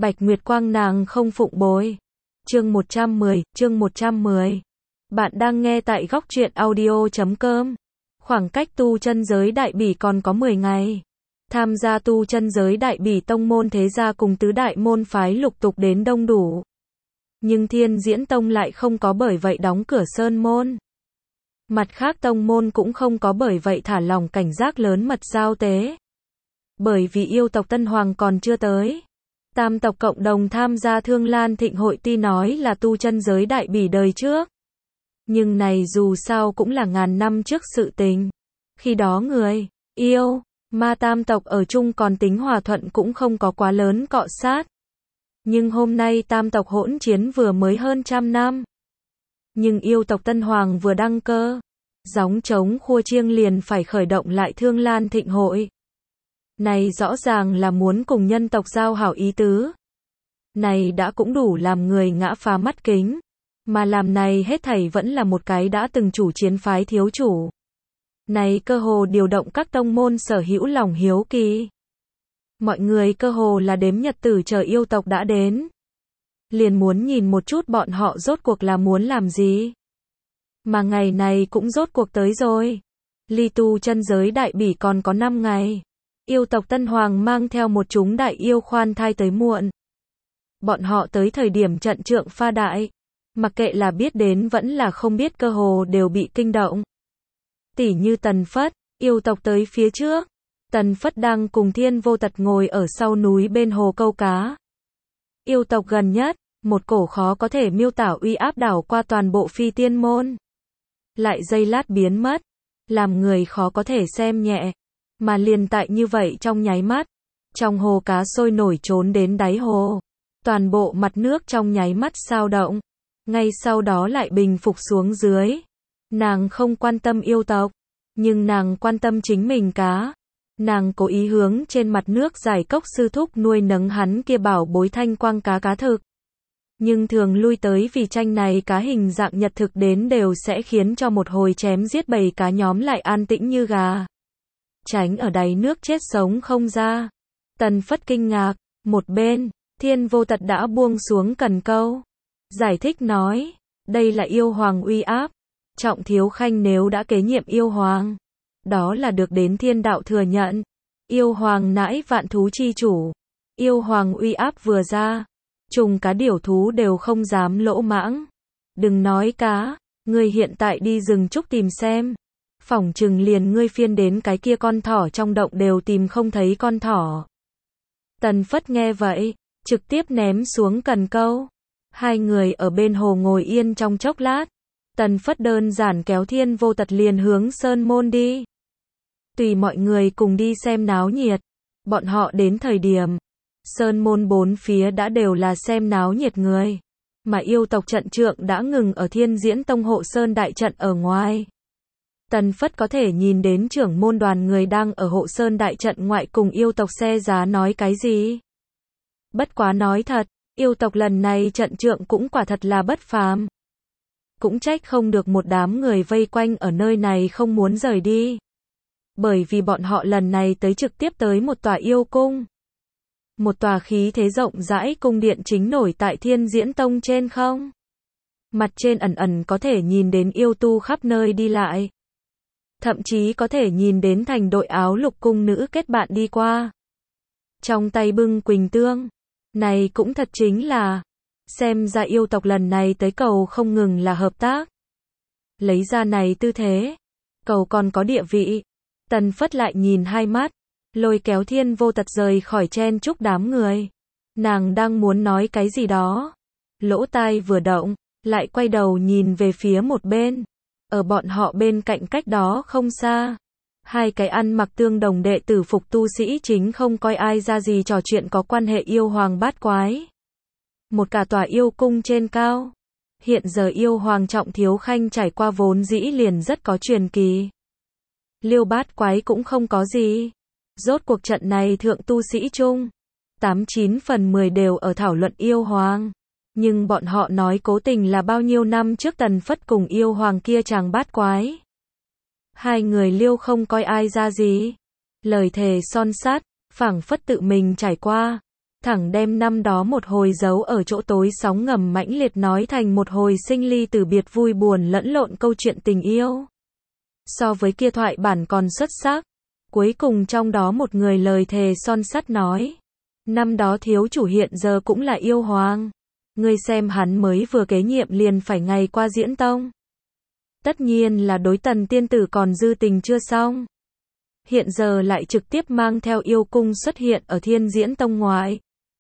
Bạch Nguyệt Quang nàng không phụng bồi. Chương 110. Bạn đang nghe tại góc truyện audio.com. Khoảng cách tu chân giới đại bỉ còn có 10 ngày. Tham gia tu chân giới đại bỉ tông môn thế gia cùng tứ đại môn phái lục tục đến đông đủ. Nhưng Thiên Diễn Tông lại không có bởi vậy đóng cửa sơn môn. Mặt khác tông môn cũng không có bởi vậy thả lỏng cảnh giác lớn mật giao tế. Bởi vì yêu tộc Tân Hoàng còn chưa tới. Tam tộc cộng đồng tham gia Thương Lan Thịnh hội tuy nói là tu chân giới đại bỉ đời trước. Nhưng này dù sao cũng là ngàn năm trước sự tình. Khi đó người, yêu, ma tam tộc ở chung còn tính hòa thuận cũng không có quá lớn cọ sát. Nhưng hôm nay tam tộc hỗn chiến vừa mới hơn 100 năm. Nhưng yêu tộc Tân Hoàng vừa đăng cơ. Gióng trống khua chiêng liền phải khởi động lại Thương Lan Thịnh hội. Này rõ ràng là muốn cùng nhân tộc giao hảo ý tứ. Này đã cũng đủ làm người ngã phá mắt kính. Mà làm này hết thảy vẫn là một cái đã từng chủ chiến phái thiếu chủ. Này cơ hồ điều động các tông môn sở hữu lòng hiếu kỳ. Mọi người cơ hồ là đếm nhật tử chờ yêu tộc đã đến. Liền muốn nhìn một chút bọn họ rốt cuộc là muốn làm gì. Mà ngày này cũng rốt cuộc tới rồi. Ly tu chân giới đại bỉ còn có 5 ngày. Yêu tộc Tân Hoàng mang theo một chúng đại yêu khoan thai tới muộn. Bọn họ tới thời điểm trận trượng pha đại. Mặc kệ là biết đến vẫn là không biết cơ hồ đều bị kinh động. Tỉ như Tần Phất, yêu tộc tới phía trước. Tần Phất đang cùng Thiên Vô Tật ngồi ở sau núi bên hồ câu cá. Yêu tộc gần nhất, một cổ khó có thể miêu tả uy áp đảo qua toàn bộ phi tiên môn. Lại giây lát biến mất, làm người khó có thể xem nhẹ. Mà liền tại như vậy trong nháy mắt, trong hồ cá sôi nổi trốn đến đáy hồ. Toàn bộ mặt nước trong nháy mắt sao động. Ngay sau đó lại bình phục xuống dưới. Nàng không quan tâm yêu tộc, nhưng nàng quan tâm chính mình cá. Nàng cố ý hướng trên mặt nước giải cốc sư thúc nuôi nấng hắn kia bảo bối thanh quang cá thực. Nhưng thường lui tới vì tranh này cá hình dạng nhật thực đến đều sẽ khiến cho một hồi chém giết bầy cá nhóm lại an tĩnh như gà. Tránh ở đáy nước chết sống không ra. Tần Phất kinh ngạc, một bên, Thiên Vô Tật đã buông xuống cần câu. Giải thích nói, đây là yêu hoàng uy áp. Trọng Thiếu Khanh nếu đã kế nhiệm yêu hoàng, đó là được đến thiên đạo thừa nhận. Yêu hoàng nãi vạn thú chi chủ. Yêu hoàng uy áp vừa ra, trùng cá điểu thú đều không dám lỗ mãng. Đừng nói cá, ngươi hiện tại đi rừng trúc tìm xem. Phỏng chừng liền ngươi phiên đến cái kia con thỏ trong động đều tìm không thấy con thỏ. Tần Phất nghe vậy, trực tiếp ném xuống cần câu. Hai người ở bên hồ ngồi yên trong chốc lát. Tần Phất đơn giản kéo Thiên Vô Tật liền hướng sơn môn đi. Tùy mọi người cùng đi xem náo nhiệt. Bọn họ đến thời điểm, sơn môn bốn phía đã đều là xem náo nhiệt người. Mà yêu tộc trận trượng đã ngừng ở Thiên Diễn Tông hộ sơn đại trận ở ngoài. Tần Phất có thể nhìn đến trưởng môn đoàn người đang ở hộ sơn đại trận ngoại cùng yêu tộc xe giá nói cái gì. Bất quá nói thật, yêu tộc lần này trận trượng cũng quả thật là bất phàm. Cũng trách không được một đám người vây quanh ở nơi này không muốn rời đi. Bởi vì bọn họ lần này tới trực tiếp tới một tòa yêu cung. Một tòa khí thế rộng rãi cung điện chính nổi tại Thiên Diễn Tông trên không. Mặt trên ẩn ẩn có thể nhìn đến yêu tu khắp nơi đi lại. Thậm chí có thể nhìn đến thành đội áo lục cung nữ kết bạn đi qua. Trong tay bưng quỳnh tương. Này cũng thật chính là, xem ra yêu tộc lần này tới cầu không ngừng là hợp tác. Lấy ra này tư thế, cầu còn có địa vị. Tần Phất lại nhìn hai mắt, lôi kéo Thiên Vô Tật rời khỏi chen chúc đám người. Nàng đang muốn nói cái gì đó. Lỗ tai vừa động, lại quay đầu nhìn về phía một bên. Ở bọn họ bên cạnh cách đó không xa. Hai cái ăn mặc tương đồng đệ tử phục tu sĩ chính không coi ai ra gì trò chuyện có quan hệ yêu hoàng bát quái. Một cả tòa yêu cung trên cao. Hiện giờ yêu hoàng Trọng Thiếu Khanh trải qua vốn dĩ liền rất có truyền kỳ. Liêu bát quái cũng không có gì. Rốt cuộc trận này thượng tu sĩ chung. 89 phần 10 đều ở thảo luận yêu hoàng. Nhưng bọn họ nói cố tình là bao nhiêu năm trước Tần Phất cùng yêu hoàng kia chàng bát quái. Hai người Liêu không coi ai ra gì. Lời thề son sắt, phảng phất tự mình trải qua. thẳng đem năm đó một hồi giấu ở chỗ tối sóng ngầm mãnh liệt nói thành một hồi sinh ly từ biệt vui buồn lẫn lộn câu chuyện tình yêu. So với kia thoại bản còn xuất sắc. Cuối cùng trong đó một người lời thề son sắt nói. Năm đó thiếu chủ hiện giờ cũng là yêu hoàng. Ngươi xem hắn mới vừa kế nhiệm liền phải ngày qua diễn tông. Tất nhiên là đối Tần tiên tử còn dư tình chưa xong. Hiện giờ lại trực tiếp mang theo yêu cung xuất hiện ở Thiên Diễn Tông ngoại.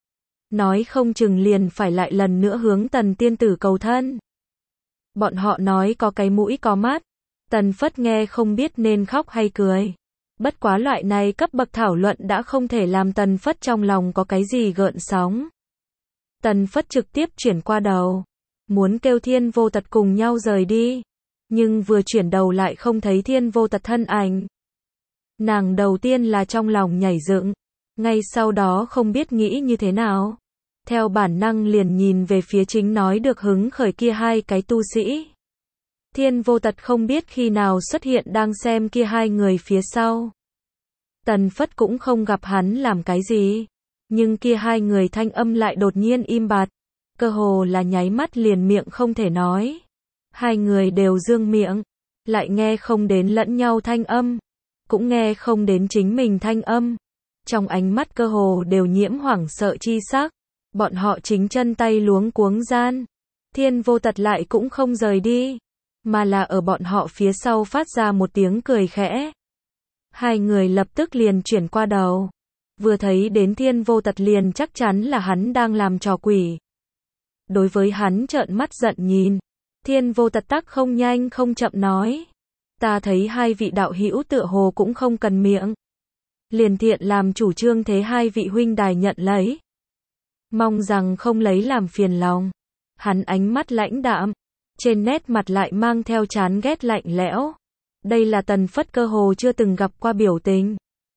Nói không chừng liền phải lại lần nữa hướng Tần tiên tử cầu thân. Bọn họ nói có cái mũi có mắt. Tần Phất nghe không biết nên khóc hay cười. Bất quá loại này cấp bậc thảo luận đã không thể làm Tần Phất trong lòng có cái gì gợn sóng. Tần Phất trực tiếp chuyển qua đầu. Muốn kêu Thiên Vô Tật cùng nhau rời đi. Nhưng vừa chuyển đầu lại không thấy Thiên Vô Tật thân ảnh. Nàng đầu tiên là trong lòng nhảy dựng. Ngay sau đó không biết nghĩ như thế nào. Theo bản năng liền nhìn về phía chính nói được hứng khởi kia hai cái tu sĩ. Thiên Vô Tật không biết khi nào xuất hiện đang xem kia hai người phía sau. Tần Phất cũng không gặp hắn làm cái gì. Nhưng kia hai người thanh âm lại đột nhiên im bặt. Cơ hồ là nháy mắt liền miệng không thể nói. Hai người đều dương miệng. Lại nghe không đến lẫn nhau thanh âm. Cũng nghe không đến chính mình thanh âm. Trong ánh mắt cơ hồ đều nhiễm hoảng sợ chi sắc. Bọn họ chính chân tay luống cuống gian. Thiên Vô Tật lại cũng không rời đi. Mà là ở bọn họ phía sau phát ra một tiếng cười khẽ. Hai người lập tức liền chuyển qua đầu. Vừa thấy đến Thiên Vô Tật liền chắc chắn là hắn đang làm trò quỷ. Đối với hắn trợn mắt giận nhìn. Thiên Vô Tật tắc không nhanh không chậm nói. Ta thấy hai vị đạo hữu tựa hồ cũng không cần miệng. Liền thiện làm chủ trương thế hai vị huynh đài nhận lấy. Mong rằng không lấy làm phiền lòng. Hắn ánh mắt lãnh đạm. Trên nét mặt lại mang theo chán ghét lạnh lẽo. Đây là Tần Phất cơ hồ chưa từng gặp qua biểu tình.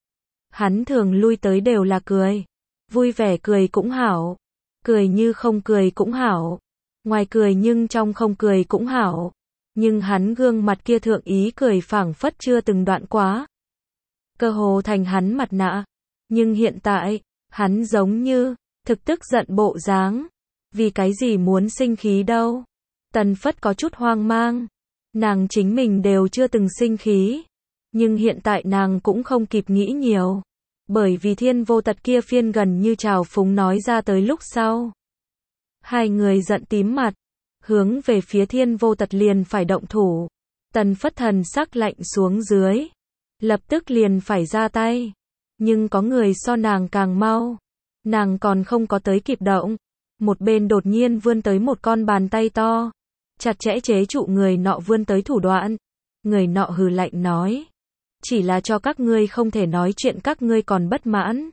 Hắn thường lui tới đều là cười. Vui vẻ cười cũng hảo. Cười như không cười cũng hảo. Ngoài cười nhưng trong không cười cũng hảo. Nhưng hắn gương mặt kia thượng ý cười phảng phất chưa từng đoạn quá. Cơ hồ thành hắn mặt nạ. Nhưng hiện tại, hắn giống như, thực tức giận bộ dáng. Vì cái gì muốn sinh khí đâu? Tần Phất có chút hoang mang. Nàng chính mình đều chưa từng sinh khí. Nhưng hiện tại nàng cũng không kịp nghĩ nhiều. Bởi vì Thiên Vô Tật kia phiên gần như trào phúng nói ra tới lúc sau. Hai người giận tím mặt. Hướng về phía Thiên Vô Tật liền phải động thủ. Tần Phất thần sắc lạnh xuống dưới. Lập tức liền phải ra tay. Nhưng có người so nàng càng mau. Nàng còn không có tới kịp động. Một bên đột nhiên vươn tới một con bàn tay to. Chặt chẽ chế trụ người nọ vươn tới thủ đoạn. Người nọ hừ lạnh nói. Chỉ là cho các ngươi không thể nói chuyện các ngươi còn bất mãn.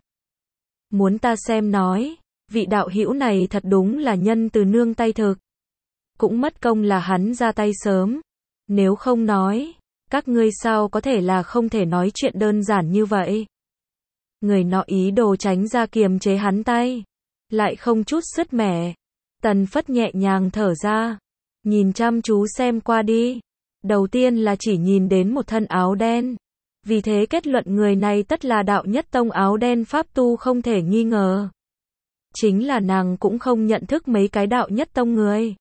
Muốn ta xem nói. Vị đạo hữu này thật đúng là nhân từ nương tay thực. Cũng mất công là hắn ra tay sớm. Nếu không nói. Các ngươi sao có thể là không thể nói chuyện đơn giản như vậy. Người nọ ý đồ tránh ra kiềm chế hắn tay. Lại không chút sứt mẻ. Tần Phất nhẹ nhàng thở ra. Nhìn chăm chú xem qua đi. Đầu tiên là chỉ nhìn đến một thân áo đen. Vì thế kết luận người này tất là đạo nhất tông áo đen pháp tu không thể nghi ngờ. Chính là nàng cũng không nhận thức mấy cái đạo nhất tông người.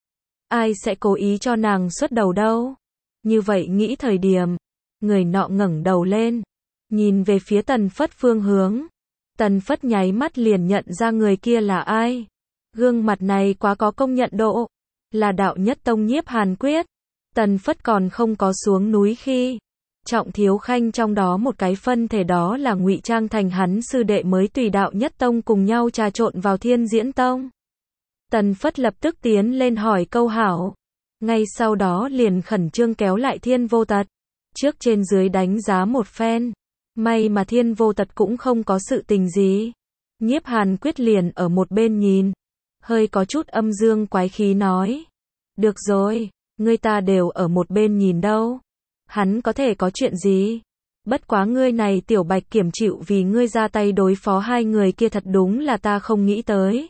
Ai sẽ cố ý cho nàng xuất đầu đâu. Như vậy nghĩ thời điểm. Người nọ ngẩng đầu lên. Nhìn về phía Tần Phất phương hướng. Tần Phất nháy mắt liền nhận ra người kia là ai. Gương mặt này quá có công nhận độ. Là đạo nhất tông Nhiếp Hàn Quyết. Tần Phất còn không có xuống núi khi. Trọng Thiếu Khanh trong đó một cái phân thể đó là ngụy trang thành hắn sư đệ mới tùy đạo nhất tông cùng nhau trà trộn vào Thiên Diễn Tông. Tần Phất lập tức tiến lên hỏi câu hảo. Ngay sau đó liền khẩn trương kéo lại Thiên Vô Tật. Trước trên dưới đánh giá một phen. May mà Thiên Vô Tật cũng không có sự tình gì. Nhiếp Hàn Quyết liền ở một bên nhìn. Hơi có chút âm dương quái khí nói. Được rồi, ngươi ta đều ở một bên nhìn đâu. Hắn có thể có chuyện gì? Bất quá ngươi này tiểu bạch kiểm chịu vì ngươi ra tay đối phó hai người kia thật đúng là ta không nghĩ tới.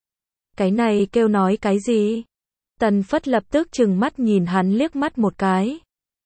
Cái này kêu nói cái gì? Tần Phất lập tức trừng mắt nhìn hắn liếc mắt một cái.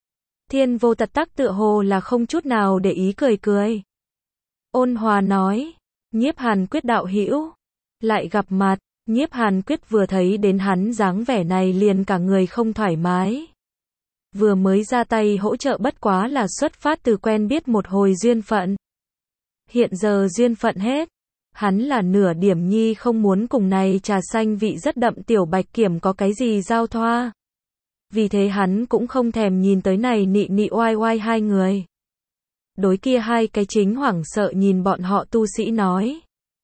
Thiên Vô Tật tắc tựa hồ là không chút nào để ý cười cười. Ôn hòa nói. Nhiếp Hàn Quyết đạo hữu, lại gặp mặt. Nhiếp Hàn Quyết vừa thấy đến hắn dáng vẻ này liền cả người không thoải mái. Vừa mới ra tay hỗ trợ bất quá là xuất phát từ quen biết một hồi duyên phận. Hiện giờ duyên phận hết, hắn là nửa điểm nhi không muốn cùng này trà xanh vị rất đậm tiểu bạch kiểm có cái gì giao thoa. Vì thế hắn cũng không thèm nhìn tới này nị nị oai oai hai người. Đối kia hai cái chính hoảng sợ nhìn bọn họ tu sĩ nói.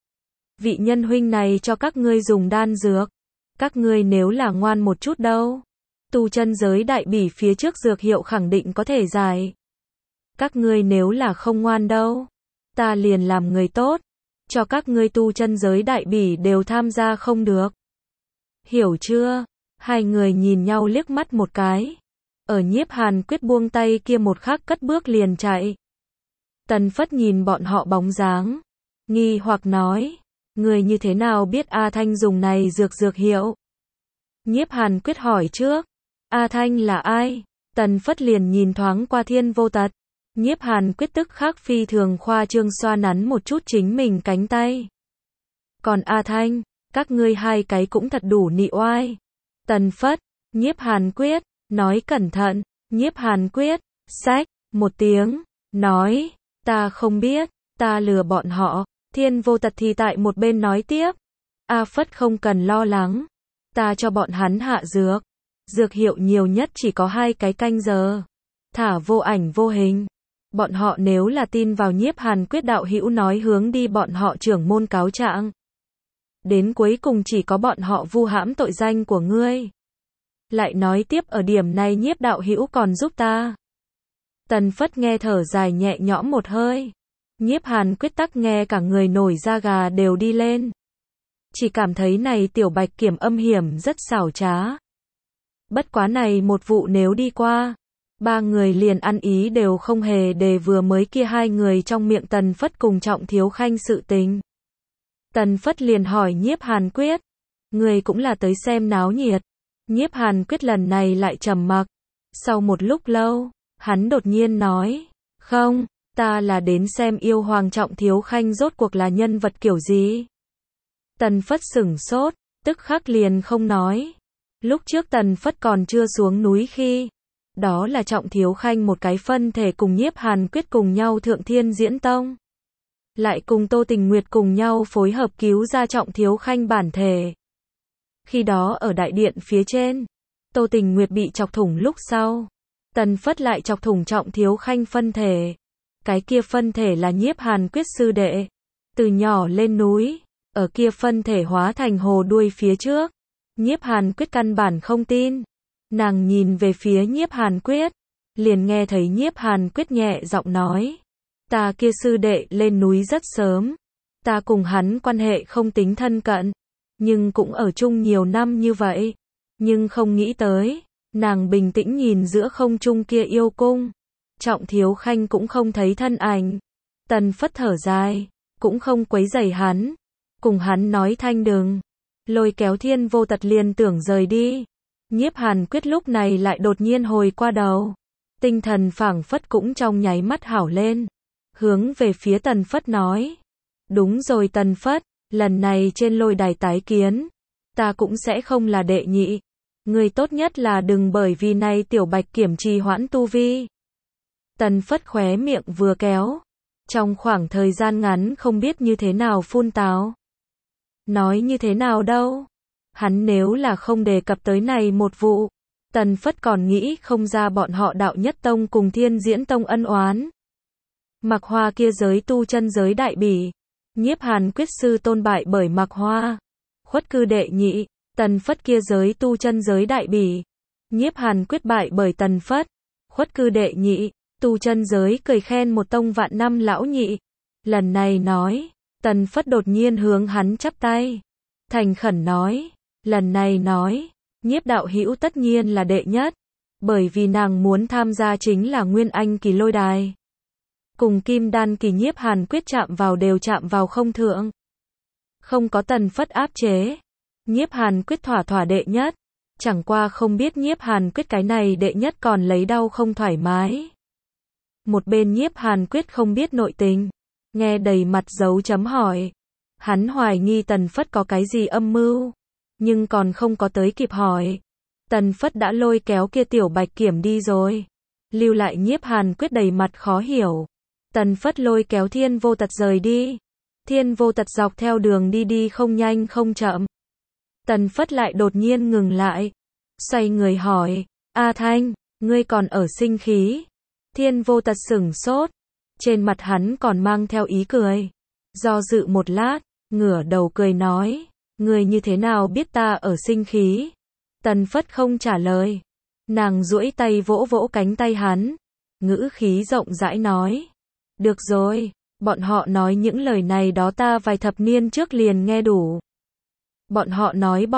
Vị nhân huynh này cho các ngươi dùng đan dược. Các ngươi nếu là ngoan một chút đâu. Tu chân giới đại bỉ phía trước dược hiệu khẳng định có thể giải. Các ngươi nếu là không ngoan đâu. Ta liền làm người tốt. Cho các ngươi tu chân giới đại bỉ đều tham gia không được. Hiểu chưa? Hai người nhìn nhau liếc mắt một cái. Ở Nhiếp Hàn Quyết buông tay kia một khắc cất bước liền chạy. Tần Phất nhìn bọn họ bóng dáng. Nghi hoặc nói. Người như thế nào biết A Thanh dùng này dược hiệu? Nhiếp Hàn Quyết hỏi trước. A Thanh là ai? Tần Phất liền nhìn thoáng qua Thiên Vô Tật. Nhiếp Hàn Quyết tức khắc phi thường khoa trương xoa nắn một chút chính mình cánh tay. Còn A Thanh, các ngươi hai cái cũng thật đủ nị oai. Tần Phất, Nhiếp Hàn Quyết, nói cẩn thận. Nhiếp Hàn Quyết, xách, một tiếng, nói, ta không biết, ta lừa bọn họ. Thiên Vô Tật thì tại một bên nói tiếp. A Phất không cần lo lắng. Ta cho bọn hắn hạ dược. Dược hiệu nhiều nhất chỉ có 2 cái canh giờ. Thả vô ảnh vô hình. Bọn họ nếu là tin vào Nhiếp Hàn Quyết đạo hữu nói hướng đi bọn họ trưởng môn cáo trạng. Đến cuối cùng chỉ có bọn họ vu hãm tội danh của ngươi. Lại nói tiếp ở điểm này Nhiếp đạo hữu còn giúp ta. Tần Phất nghe thở dài nhẹ nhõm một hơi. Nhiếp Hàn Quyết tắc nghe cả người nổi da gà đều đi lên. Chỉ cảm thấy này tiểu bạch kiểm âm hiểm rất xảo trá. Bất quá này một vụ nếu đi qua, 3 người liền ăn ý đều không hề để vừa mới kia 2 người trong miệng Tần Phất cùng Trọng Thiếu Khanh sự tình. Tần Phất liền hỏi Nhiếp Hàn Quyết, người cũng là tới xem náo nhiệt. Nhiếp Hàn Quyết lần này lại trầm mặc. Sau một lúc lâu, hắn đột nhiên nói, không, ta là đến xem yêu hoàng Trọng Thiếu Khanh rốt cuộc là nhân vật kiểu gì. Tần Phất sửng sốt, tức khắc liền không nói. Lúc trước Tần Phất còn chưa xuống núi khi, đó là Trọng Thiếu Khanh một cái phân thể cùng Nhiếp Hàn Quyết cùng nhau thượng Thiên Diễn Tông. Lại cùng Tô Tình Nguyệt cùng nhau phối hợp cứu ra Trọng Thiếu Khanh bản thể. Khi đó ở đại điện phía trên, Tô Tình Nguyệt bị chọc thủng lúc sau. Tần Phất lại chọc thủng Trọng Thiếu Khanh phân thể. Cái kia phân thể là Nhiếp Hàn Quyết sư đệ. Từ nhỏ lên núi, ở kia phân thể hóa thành hồ đuôi phía trước. Nhiếp Hàn Quyết căn bản không tin. Nàng nhìn về phía Nhiếp Hàn Quyết, liền nghe thấy Nhiếp Hàn Quyết nhẹ giọng nói. Ta kia sư đệ lên núi rất sớm. Ta cùng hắn quan hệ không tính thân cận, nhưng cũng ở chung nhiều năm như vậy. Nhưng không nghĩ tới, nàng bình tĩnh nhìn giữa không trung kia yêu cung. Trọng Thiếu Khanh cũng không thấy thân ảnh. Tần Phất thở dài, cũng không quấy rầy hắn. Cùng hắn nói thanh đừng. Lôi kéo Thiên Vô Tật liền tưởng rời đi. Nhiếp Hàn Quyết lúc này lại đột nhiên hồi qua đầu. Tinh thần phảng phất cũng trong nháy mắt hảo lên. Hướng về phía Tần Phất nói. Đúng rồi Tần Phất, lần này trên lôi đài tái kiến. Ta cũng sẽ không là đệ nhị. Người tốt nhất là đừng bởi vì này tiểu bạch kiểm trì hoãn tu vi. Tần Phất khóe miệng vừa kéo. Trong khoảng thời gian ngắn không biết như thế nào phun táo. Nói như thế nào đâu. Hắn nếu là không đề cập tới này một vụ. Tần Phất còn nghĩ không ra bọn họ đạo nhất tông cùng Thiên Diễn Tông ân oán. Mạc Hoa kia giới tu chân giới đại bỉ. Nhiếp Hàn Quyết sư tôn bại bởi Mạc Hoa. Khuất cư đệ nhị. Tần Phất kia giới tu chân giới đại bỉ. Nhiếp Hàn Quyết bại bởi Tần Phất. Khuất cư đệ nhị. Tu chân giới cười khen một tông vạn năm lão nhị. Lần này nói. Tần Phất đột nhiên hướng hắn chắp tay. Thành khẩn nói. Lần này nói. Nhiếp đạo hữu tất nhiên là đệ nhất. Bởi vì nàng muốn tham gia chính là Nguyên Anh kỳ lôi đài. Cùng Kim Đan kỳ Nhiếp Hàn Quyết chạm vào đều chạm vào không thượng. Không có Tần Phất áp chế. Nhiếp Hàn Quyết thỏa thỏa đệ nhất. Chẳng qua không biết Nhiếp Hàn Quyết cái này đệ nhất còn lấy đau không thoải mái. Một bên Nhiếp Hàn Quyết không biết nội tình. Nghe đầy mặt dấu chấm hỏi. Hắn hoài nghi Tần Phất có cái gì âm mưu, nhưng còn không có tới kịp hỏi. Tần Phất đã lôi kéo kia tiểu bạch kiểm đi rồi. Lưu lại Nhiếp Hàn Quyết đầy mặt khó hiểu. Tần Phất lôi kéo Thiên Vô Tật rời đi. Thiên Vô Tật dọc theo đường đi đi không nhanh không chậm. Tần Phất lại đột nhiên ngừng lại. Xoay người hỏi, A Thanh, ngươi còn ở sinh khí? Thiên Vô Tật sửng sốt. Trên mặt hắn còn mang theo ý cười. Do dự một lát, ngửa đầu cười nói, ngươi như thế nào biết ta ở sinh khí? Tần Phất không trả lời. Nàng duỗi tay vỗ vỗ cánh tay hắn. Ngữ khí rộng rãi nói, được rồi, bọn họ nói những lời này đó ta vài thập niên trước liền nghe đủ. Bọn họ nói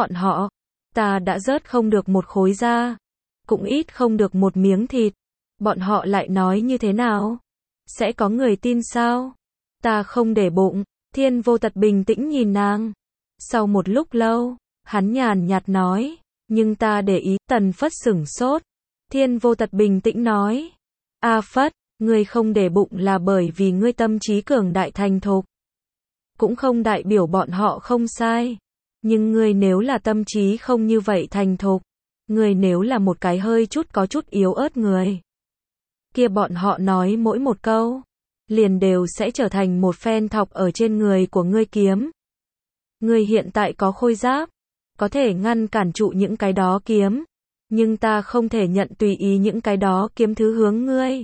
ta đã rớt không được một khối da, cũng ít không được một miếng thịt. Bọn họ lại nói như thế nào? Sẽ có người tin sao? Ta không để bụng. Thiên Vô Tật bình tĩnh nhìn nàng. Sau một lúc lâu, hắn nhàn nhạt nói, nhưng ta để ý. Tần Phất sửng sốt. Thiên Vô Tật bình tĩnh nói, A Phất, ngươi không để bụng là bởi vì ngươi tâm trí cường đại thành thục. Cũng không đại biểu bọn họ không sai. Nhưng ngươi nếu là tâm trí không như vậy thành thục, ngươi nếu là một cái hơi có chút yếu ớt người, kia bọn họ nói mỗi một câu, liền đều sẽ trở thành một phen thọc ở trên người của ngươi kiếm. Ngươi hiện tại có khôi giáp, có thể ngăn cản trụ những cái đó kiếm, nhưng ta không thể nhận tùy ý những cái đó kiếm thứ hướng ngươi.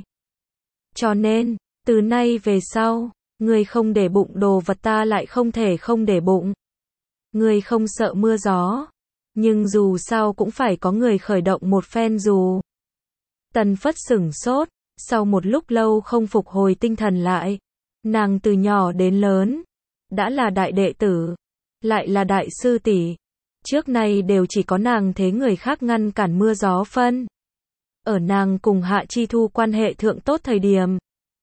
Cho nên, từ nay về sau, ngươi không để bụng đồ vật ta lại không thể không để bụng. Ngươi không sợ mưa gió, nhưng dù sao cũng phải có người khởi động một phen dù. Tần Phất sửng sốt, sau một lúc lâu không phục hồi tinh thần lại. Nàng từ nhỏ đến lớn, đã là đại đệ tử, lại là đại sư tỷ. Trước nay đều chỉ có nàng thế người khác ngăn cản mưa gió phân. Ở nàng cùng Hạ Chi Thu quan hệ thượng tốt thời điểm,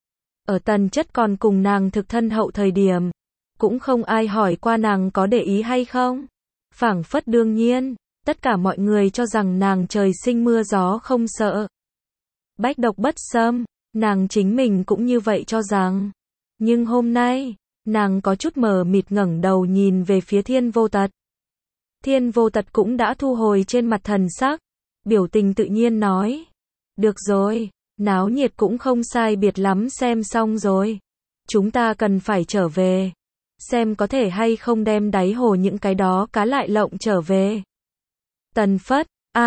ở Tần Chất còn cùng nàng thực thân hậu thời điểm, cũng không ai hỏi qua nàng có để ý hay không. Phảng phất đương nhiên, tất cả mọi người cho rằng nàng trời sinh mưa gió không sợ. Bách độc bất xâm, nàng chính mình cũng như vậy cho rằng. Nhưng hôm nay, nàng có chút mờ mịt ngẩng đầu nhìn về phía Thiên Vô Tật. Thiên Vô Tật cũng đã thu hồi trên mặt thần sắc, biểu tình tự nhiên nói, được rồi, náo nhiệt cũng không sai biệt lắm xem xong rồi. Chúng ta cần phải trở về. Xem có thể hay không đem đáy hồ những cái đó cá lại lộng trở về. Tần Phất,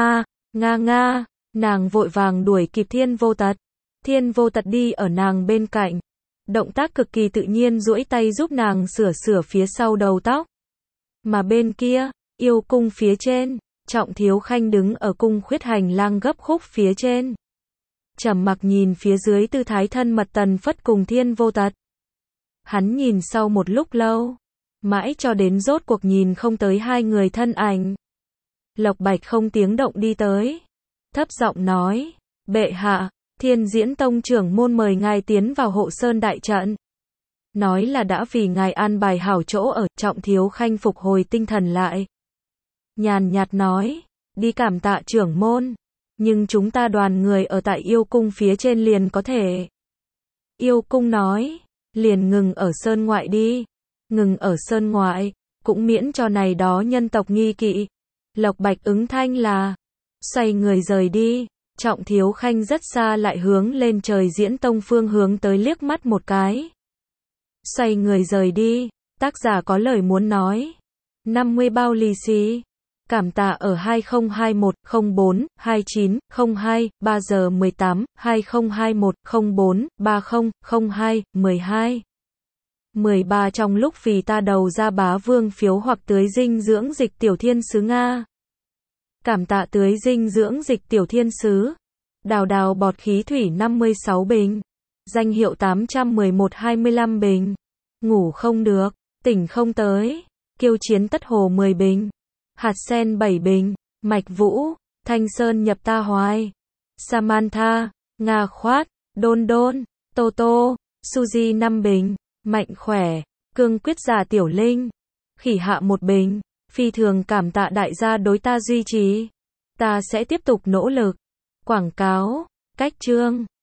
nga, nàng vội vàng đuổi kịp Thiên Vô Tật. Thiên Vô Tật đi ở nàng bên cạnh. Động tác cực kỳ tự nhiên duỗi tay giúp nàng sửa phía sau đầu tóc. Mà bên kia, yêu cung phía trên, Trọng Thiếu Khanh đứng ở cung khuyết hành lang gấp khúc phía trên. Trầm mặc nhìn phía dưới tư thái thân mật Tần Phất cùng Thiên Vô Tật. Hắn nhìn sau một lúc lâu, mãi cho đến rốt cuộc nhìn không tới hai người thân ảnh. Lộc Bạch không tiếng động đi tới, thấp giọng nói, bệ hạ, Thiên Diễn Tông trưởng môn mời ngài tiến vào Hộ Sơn đại trận. Nói là đã vì ngài an bài hảo chỗ ở. Trọng Thiếu Khanh phục hồi tinh thần lại. Nhàn nhạt nói, đi cảm tạ trưởng môn, nhưng chúng ta đoàn người ở tại yêu cung phía trên liền có thể. Yêu cung nói, liền ngừng ở sơn ngoại đi. Ngừng ở sơn ngoại, cũng miễn cho này đó nhân tộc nghi kỵ. Lộc Bạch ứng thanh là, xoay người rời đi. Trọng Thiếu Khanh rất xa lại hướng lên trời Diễn Tông phương hướng tới liếc mắt một cái. Xoay người rời đi, tác giả có lời muốn nói. 50 bao lì xì. Cảm tạ ở 2021 04 29 02 3 giờ 18 2021 04 30 02 12 13 trong lúc vì ta đầu ra bá vương phiếu hoặc tưới dinh dưỡng dịch tiểu thiên sứ Nga. Cảm tạ tưới dinh dưỡng dịch tiểu thiên sứ. Đào đào bọt khí thủy 56 bình. Danh hiệu 811-25 bình. Ngủ không được, tỉnh không tới. Kiêu chiến tất hồ 10 bình. Hạt sen 7 bình. Mạch Vũ, Thanh Sơn nhập ta hoài. Samantha, Nga khoát, Đôn Đôn, Tô Tô, Suzy 5 bình. Mạnh khỏe, cương quyết giả tiểu linh. Khỉ hạ 1 bình. Phi thường cảm tạ đại gia đối ta duy trì. Ta sẽ tiếp tục nỗ lực. Quảng cáo, cách chương.